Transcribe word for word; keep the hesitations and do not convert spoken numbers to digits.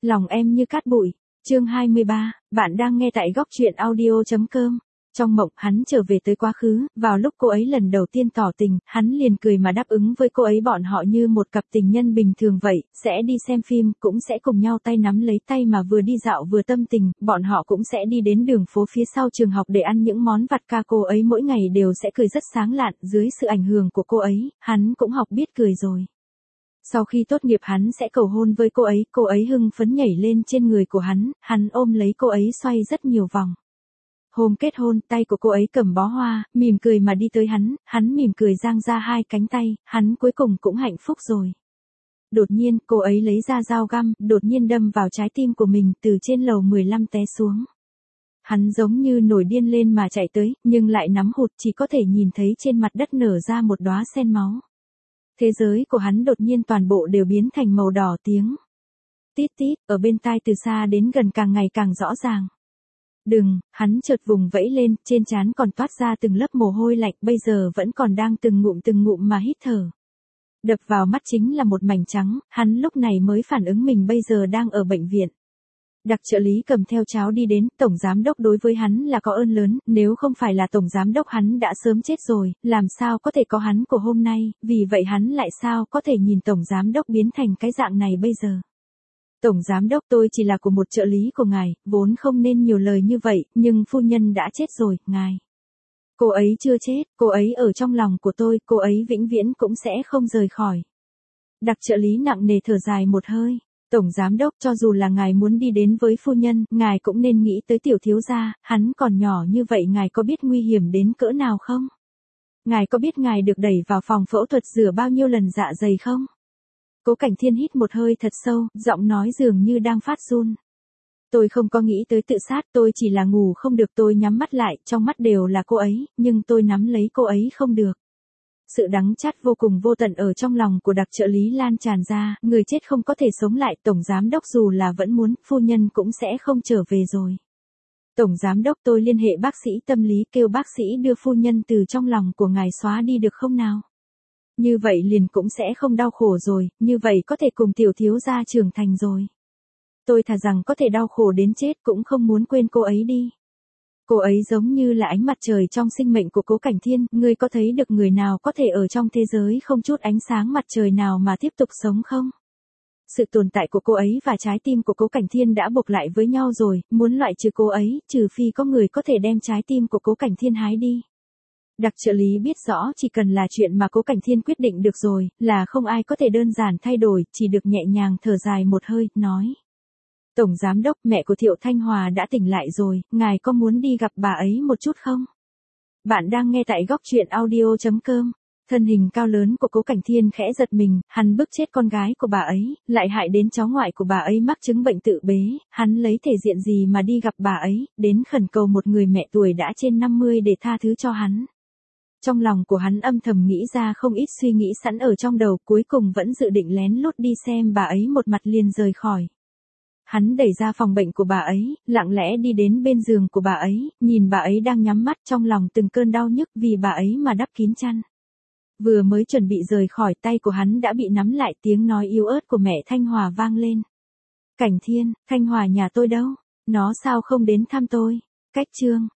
Lòng em như cát bụi. Chương hai mươi ba, bạn đang nghe tại góc truyện audio chấm com. Trong mộng, hắn trở về tới quá khứ, vào lúc cô ấy lần đầu tiên tỏ tình, hắn liền cười mà đáp ứng với cô ấy, bọn họ như một cặp tình nhân bình thường vậy, sẽ đi xem phim, cũng sẽ cùng nhau tay nắm lấy tay mà vừa đi dạo vừa tâm tình, bọn họ cũng sẽ đi đến đường phố phía sau trường học để ăn những món vặt ca, cô ấy mỗi ngày đều sẽ cười rất sáng lạn, dưới sự ảnh hưởng của cô ấy, hắn cũng học biết cười rồi. Sau khi tốt nghiệp hắn sẽ cầu hôn với cô ấy, cô ấy hưng phấn nhảy lên trên người của hắn, hắn ôm lấy cô ấy xoay rất nhiều vòng. Hôm kết hôn, tay của cô ấy cầm bó hoa, mỉm cười mà đi tới hắn, hắn mỉm cười dang ra hai cánh tay, hắn cuối cùng cũng hạnh phúc rồi. Đột nhiên, cô ấy lấy ra dao găm, đột nhiên đâm vào trái tim của mình, từ trên lầu mười lăm té xuống. Hắn giống như nổi điên lên mà chạy tới, nhưng lại nắm hụt, chỉ có thể nhìn thấy trên mặt đất nở ra một đóa sen máu. Thế giới của hắn đột nhiên toàn bộ đều biến thành màu đỏ, tiếng tít tít, ở bên tai từ xa đến gần càng ngày càng rõ ràng. Đừng, hắn chợt vùng vẫy lên, trên trán còn toát ra từng lớp mồ hôi lạnh, bây giờ vẫn còn đang từng ngụm từng ngụm mà hít thở. Đập vào mắt chính là một mảnh trắng, hắn lúc này mới phản ứng mình bây giờ đang ở bệnh viện. Đặc trợ lý cầm theo cháo đi đến, tổng giám đốc đối với hắn là có ơn lớn, nếu không phải là tổng giám đốc hắn đã sớm chết rồi, làm sao có thể có hắn của hôm nay, vì vậy hắn lại sao có thể nhìn tổng giám đốc biến thành cái dạng này bây giờ. Tổng giám đốc, tôi chỉ là của một trợ lý của ngài, vốn không nên nhiều lời như vậy, nhưng phu nhân đã chết rồi, ngài. Cô ấy chưa chết, cô ấy ở trong lòng của tôi, cô ấy vĩnh viễn cũng sẽ không rời khỏi. Đặc trợ lý nặng nề thở dài một hơi. Tổng giám đốc, cho dù là ngài muốn đi đến với phu nhân, ngài cũng nên nghĩ tới tiểu thiếu gia, hắn còn nhỏ như vậy, ngài có biết nguy hiểm đến cỡ nào không? Ngài có biết ngài được đẩy vào phòng phẫu thuật rửa bao nhiêu lần dạ dày không? Cố Cảnh Thiên hít một hơi thật sâu, giọng nói dường như đang phát run. Tôi không có nghĩ tới tự sát, tôi chỉ là ngủ không được, tôi nhắm mắt lại, trong mắt đều là cô ấy, nhưng tôi nắm lấy cô ấy không được. Sự đắng chát vô cùng vô tận ở trong lòng của đặc trợ lý lan tràn ra, người chết không có thể sống lại, tổng giám đốc dù là vẫn muốn, phu nhân cũng sẽ không trở về rồi. Tổng giám đốc, tôi liên hệ bác sĩ tâm lý, kêu bác sĩ đưa phu nhân từ trong lòng của ngài xóa đi được không nào? Như vậy liền cũng sẽ không đau khổ rồi, như vậy có thể cùng tiểu thiếu gia trưởng thành rồi. Tôi thà rằng có thể đau khổ đến chết cũng không muốn quên cô ấy đi. Cô ấy giống như là ánh mặt trời trong sinh mệnh của Cố Cảnh Thiên, ngươi có thấy được người nào có thể ở trong thế giới không chút ánh sáng mặt trời nào mà tiếp tục sống không? Sự tồn tại của cô ấy và trái tim của Cố Cảnh Thiên đã buộc lại với nhau rồi, muốn loại trừ cô ấy, trừ phi có người có thể đem trái tim của Cố Cảnh Thiên hái đi. Đặc trợ lý biết rõ chỉ cần là chuyện mà Cố Cảnh Thiên quyết định được rồi, là không ai có thể đơn giản thay đổi, chỉ được nhẹ nhàng thở dài một hơi, nói. Tổng giám đốc, mẹ của Thiệu Thanh Hòa đã tỉnh lại rồi, ngài có muốn đi gặp bà ấy một chút không? Bạn đang nghe tại góc truyện audio chấm com. Thân hình cao lớn của Cố Cảnh Thiên khẽ giật mình, hắn bức chết con gái của bà ấy, lại hại đến cháu ngoại của bà ấy mắc chứng bệnh tự bế, hắn lấy thể diện gì mà đi gặp bà ấy, đến khẩn cầu một người mẹ tuổi đã trên năm mươi để tha thứ cho hắn. Trong lòng của hắn âm thầm nghĩ ra không ít suy nghĩ sẵn ở trong đầu, cuối cùng vẫn dự định lén lút đi xem bà ấy một mặt liền rời khỏi. Hắn đẩy ra phòng bệnh của bà ấy, lặng lẽ đi đến bên giường của bà ấy, nhìn bà ấy đang nhắm mắt, trong lòng từng cơn đau nhức vì bà ấy mà đắp kín chăn. Vừa mới chuẩn bị rời khỏi, tay của hắn đã bị nắm lại, tiếng nói yếu ớt của mẹ Thanh Hòa vang lên. Cảnh Thiên, Thanh Hòa nhà tôi đâu? Nó sao không đến thăm tôi? Cách chương,